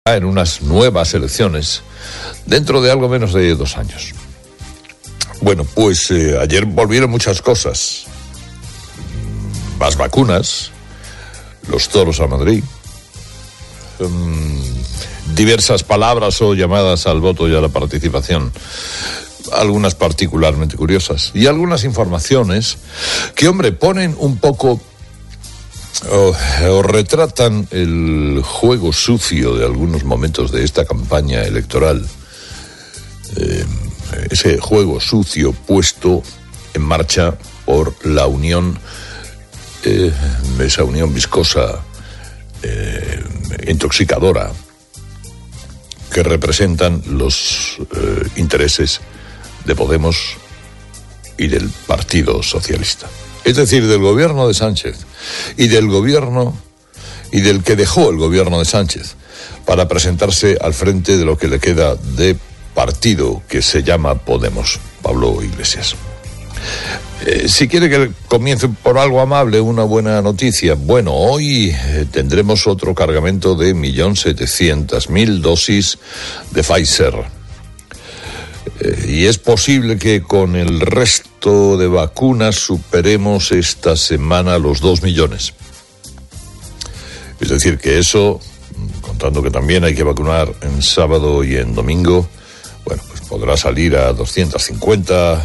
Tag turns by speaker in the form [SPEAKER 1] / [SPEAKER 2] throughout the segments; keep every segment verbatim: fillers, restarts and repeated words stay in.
[SPEAKER 1] en unas nuevas elecciones dentro de algo menos de dos años. Bueno, pues eh, ayer volvieron muchas cosas. Más vacunas, los toros a Madrid, um, diversas palabras o llamadas al voto y a la participación, algunas particularmente curiosas, y algunas informaciones que, hombre, ponen un poco o, o retratan el juego sucio de algunos momentos de esta campaña electoral, eh, ese juego sucio puesto en marcha por la unión, eh, esa unión viscosa, eh, intoxicadora, que representan los eh, intereses de Podemos y del Partido Socialista. Es decir, del gobierno de Sánchez y del gobierno y del que dejó el gobierno de Sánchez para presentarse al frente de lo que le queda de partido que se llama Podemos, Pablo Iglesias. Eh, si quiere que comience por algo amable, una buena noticia. Bueno, hoy eh, tendremos otro cargamento de un millón setecientas mil dosis de Pfizer. Eh, y es posible que con el resto de vacunas superemos esta semana los dos millones. Es decir, que eso, contando que también hay que vacunar en sábado y en domingo, bueno, pues podrá salir a doscientas cincuenta,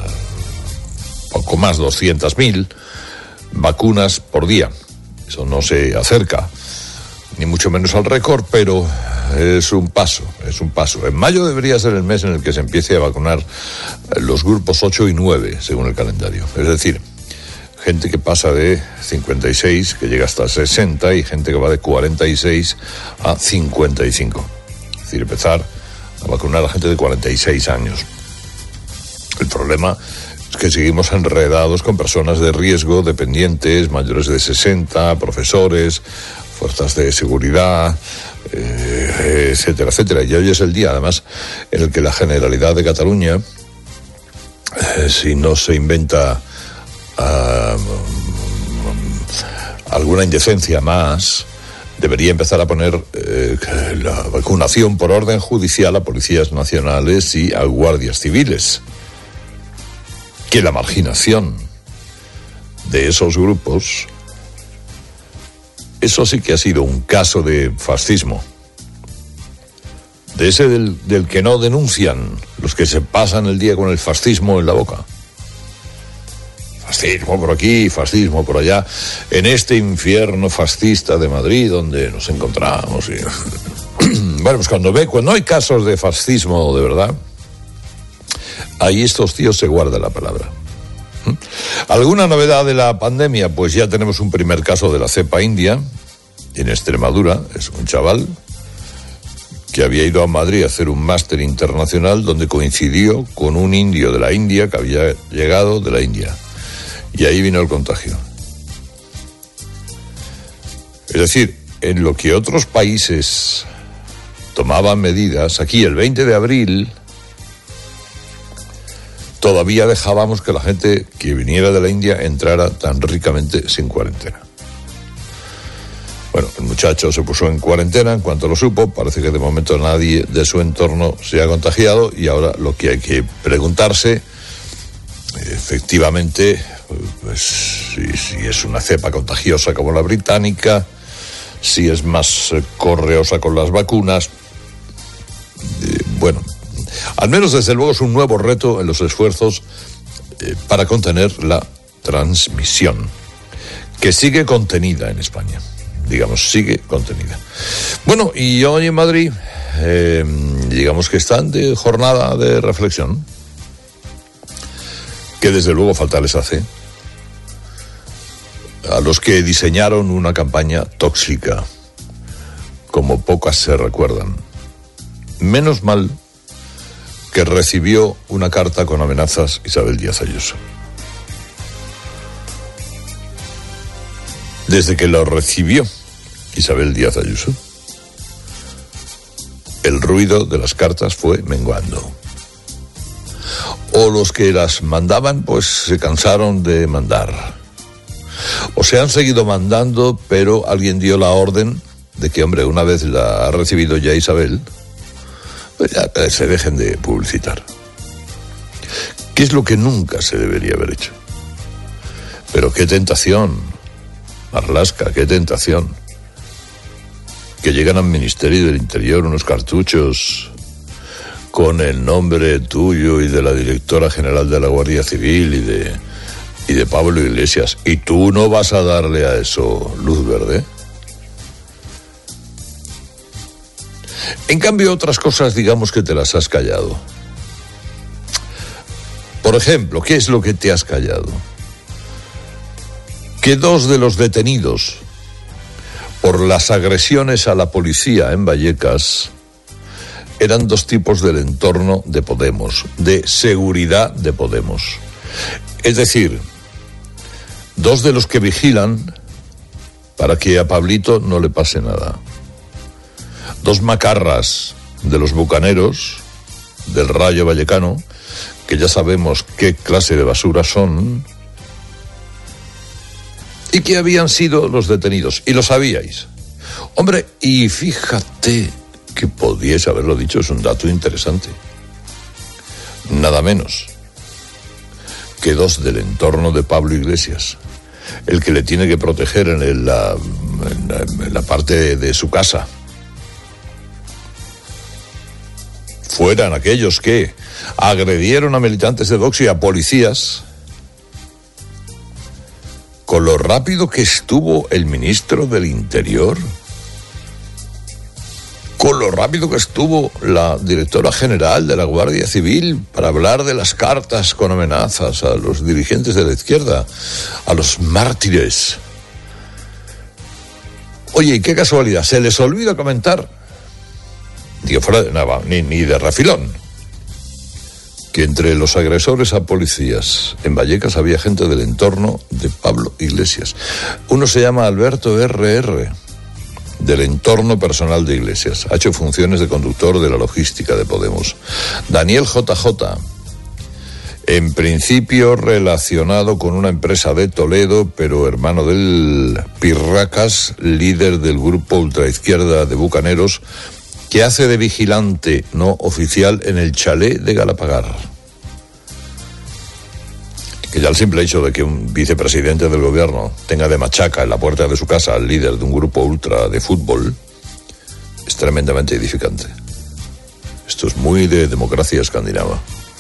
[SPEAKER 1] poco más, doscientas mil vacunas por día. Eso no se acerca ni mucho menos al récord, pero es un paso, es un paso. En mayo debería ser el mes en el que se empiece a vacunar los grupos ocho y nueve, según el calendario. Es decir, gente que pasa de cincuenta y seis, que llega hasta sesenta, y gente que va de cuarenta y seis a cincuenta y cinco. Es decir, empezar a vacunar a la gente de cuarenta y seis años. El problema es que seguimos enredados con personas de riesgo, dependientes, mayores de sesenta, profesores, fuerzas de seguridad, eh, etcétera, etcétera. Y hoy es el día, además, en el que la Generalidad de Cataluña, eh, si no se inventa uh, alguna indecencia más, debería empezar a poner eh, la vacunación por orden judicial a policías nacionales y a guardias civiles. Que la marginación de esos grupos, eso sí que ha sido un caso de fascismo. De ese del, del que no denuncian, los que se pasan el día con el fascismo en la boca. Fascismo por aquí, fascismo por allá, en este infierno fascista de Madrid donde nos encontramos. Y... bueno, pues cuando ve, cuando hay casos de fascismo de verdad, ahí estos tíos se guardan la palabra. ¿Alguna novedad de la pandemia? Pues ya tenemos un primer caso de la cepa india en Extremadura. Es un chaval que había ido a Madrid a hacer un máster internacional donde coincidió con un indio de la India que había llegado de la India. Y ahí vino el contagio. Es decir, en lo que otros países tomaban medidas, aquí el veinte de abril... todavía dejábamos que la gente que viniera de la India entrara tan ricamente sin cuarentena. Bueno, el muchacho se puso en cuarentena en cuanto lo supo. Parece que de momento nadie de su entorno se ha contagiado y ahora lo que hay que preguntarse, efectivamente, pues si, si es una cepa contagiosa como la británica, si es más correosa con las vacunas. Eh, bueno... Al menos, desde luego, es un nuevo reto en los esfuerzos eh, para contener la transmisión, que sigue contenida en España. Digamos, sigue contenida. Bueno, y hoy en Madrid, eh, digamos que están de jornada de reflexión, que desde luego falta les hace a los que diseñaron una campaña tóxica, como pocas se recuerdan. Menos mal que recibió una carta con amenazas Isabel Díaz Ayuso. Desde que lo recibió Isabel Díaz Ayuso, el ruido de las cartas fue menguando. O los que las mandaban, pues se cansaron de mandar. O se han seguido mandando, pero alguien dio la orden de que, hombre, una vez la ha recibido ya Isabel, pues ya se dejen de publicitar. ¿Qué es lo que nunca se debería haber hecho? Pero qué tentación, Marlaska, qué tentación. Que llegan al Ministerio del Interior unos cartuchos con el nombre tuyo y de la directora general de la Guardia Civil y de, y de Pablo Iglesias. ¿Y tú no vas a darle a eso luz verde? En cambio, otras cosas, digamos que te las has callado. Por ejemplo, ¿qué es lo que te has callado? Que dos de los detenidos por las agresiones a la policía en Vallecas eran dos tipos del entorno de Podemos, de seguridad de Podemos. Es decir, dos de los que vigilan para que a Pablito no le pase nada. Dos macarras de los bucaneros del Rayo Vallecano, que ya sabemos qué clase de basura son, y que habían sido los detenidos, y lo sabíais. Hombre, y fíjate que podíais haberlo dicho, es un dato interesante. Nada menos que dos del entorno de Pablo Iglesias, el que le tiene que proteger en, el, la, en, la, en la parte de, de su casa, fueran aquellos que agredieron a militantes de Vox y a policías, con lo rápido que estuvo el ministro del Interior, con lo rápido que estuvo la directora general de la Guardia Civil para hablar de las cartas con amenazas a los dirigentes de la izquierda, a los mártires. Oye, y qué casualidad, se les olvida comentar, digo, fuera de nada, ni, ni de refilón, que entre los agresores a policías en Vallecas había gente del entorno de Pablo Iglesias. Uno se llama Alberto erre erre, del entorno personal de Iglesias. Ha hecho funciones de conductor de la logística de Podemos. Daniel jota jota, en principio relacionado con una empresa de Toledo, pero hermano del Pirracas, líder del grupo ultraizquierda de bucaneros, que hace de vigilante no oficial en el chalet de Galapagar. Que ya el simple hecho de que un vicepresidente del gobierno tenga de machaca en la puerta de su casa al líder de un grupo ultra de fútbol es tremendamente edificante. Esto es muy de democracia escandinava.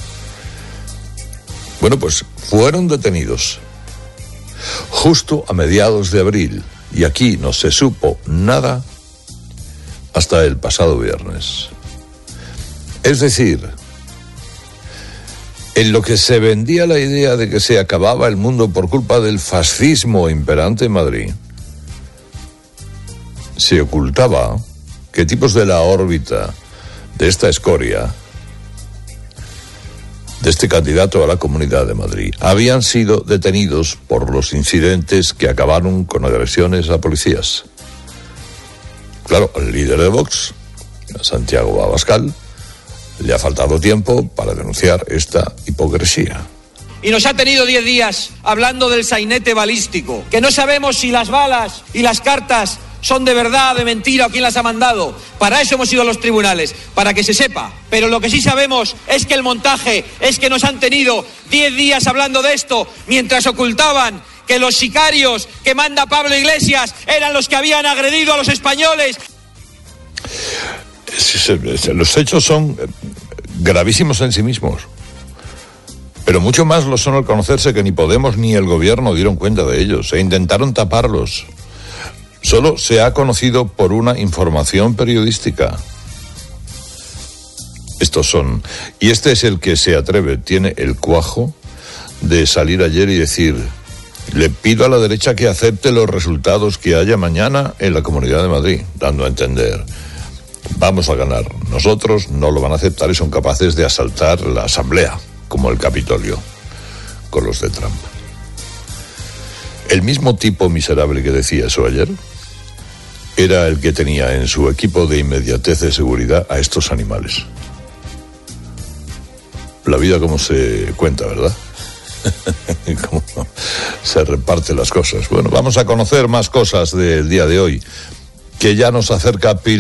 [SPEAKER 1] Bueno, pues fueron detenidos justo a mediados de abril y aquí no se supo nada hasta el pasado viernes. Es decir, en lo que se vendía la idea de que se acababa el mundo por culpa del fascismo imperante en Madrid, se ocultaba que tipos de la órbita de esta escoria, de este candidato a la Comunidad de Madrid, habían sido detenidos por los incidentes que acabaron con agresiones a policías. Claro, el líder de Vox, Santiago Abascal, le ha faltado tiempo para denunciar esta hipocresía.
[SPEAKER 2] Y nos ha tenido diez días hablando del sainete balístico, que no sabemos si las balas y las cartas son de verdad, de mentira o quién las ha mandado. Para eso hemos ido a los tribunales, para que se sepa. Pero lo que sí sabemos es que el montaje es que nos han tenido diez días hablando de esto mientras ocultaban que los sicarios que manda Pablo Iglesias eran los que habían agredido a los españoles.
[SPEAKER 1] Los hechos son gravísimos en sí mismos, pero mucho más lo son al conocerse que ni Podemos ni el gobierno dieron cuenta de ellos e intentaron taparlos. Solo se ha conocido por una información periodística. Estos son, y este es el que se atreve, tiene el cuajo de salir ayer y decir: le pido a la derecha que acepte los resultados que haya mañana en la Comunidad de Madrid, dando a entender: vamos a ganar. Nosotros no lo van a aceptar y son capaces de asaltar la Asamblea, como el Capitolio, con los de Trump. El mismo tipo miserable que decía eso ayer era el que tenía en su equipo de inmediatez de seguridad a estos animales. La vida como se cuenta, ¿verdad? Cómo se reparten las cosas. Bueno, vamos a conocer más cosas del día de hoy. que ya nos acerca Pilar.